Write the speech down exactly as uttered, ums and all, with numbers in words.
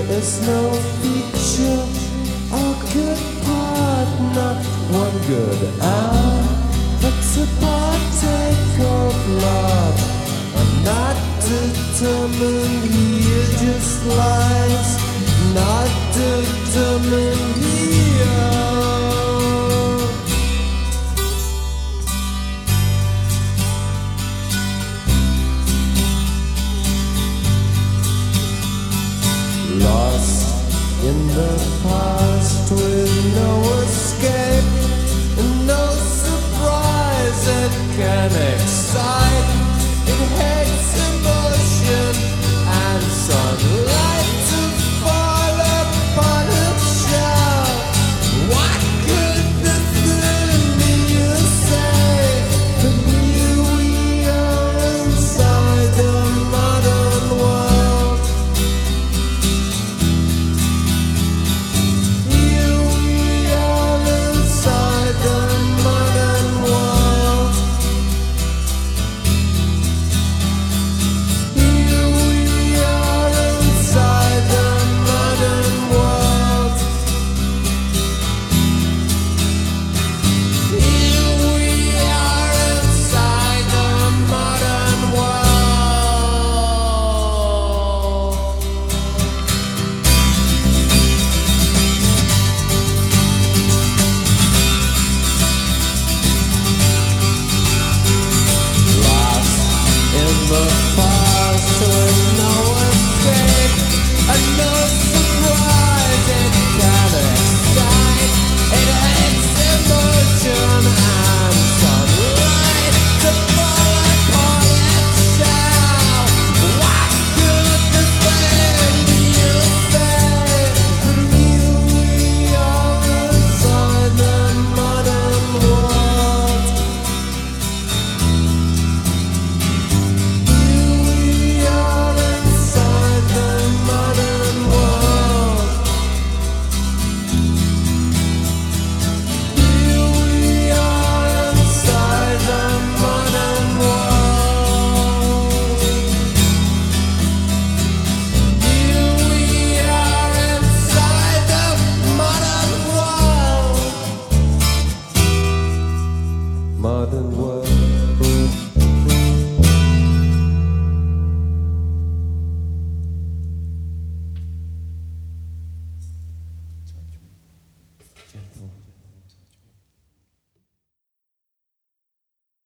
is no future or good partner. One good hour, that's a partake of love. I'm not determined, he just lies. Not determined here. Lost in the past with no escape and no surprise that can excite.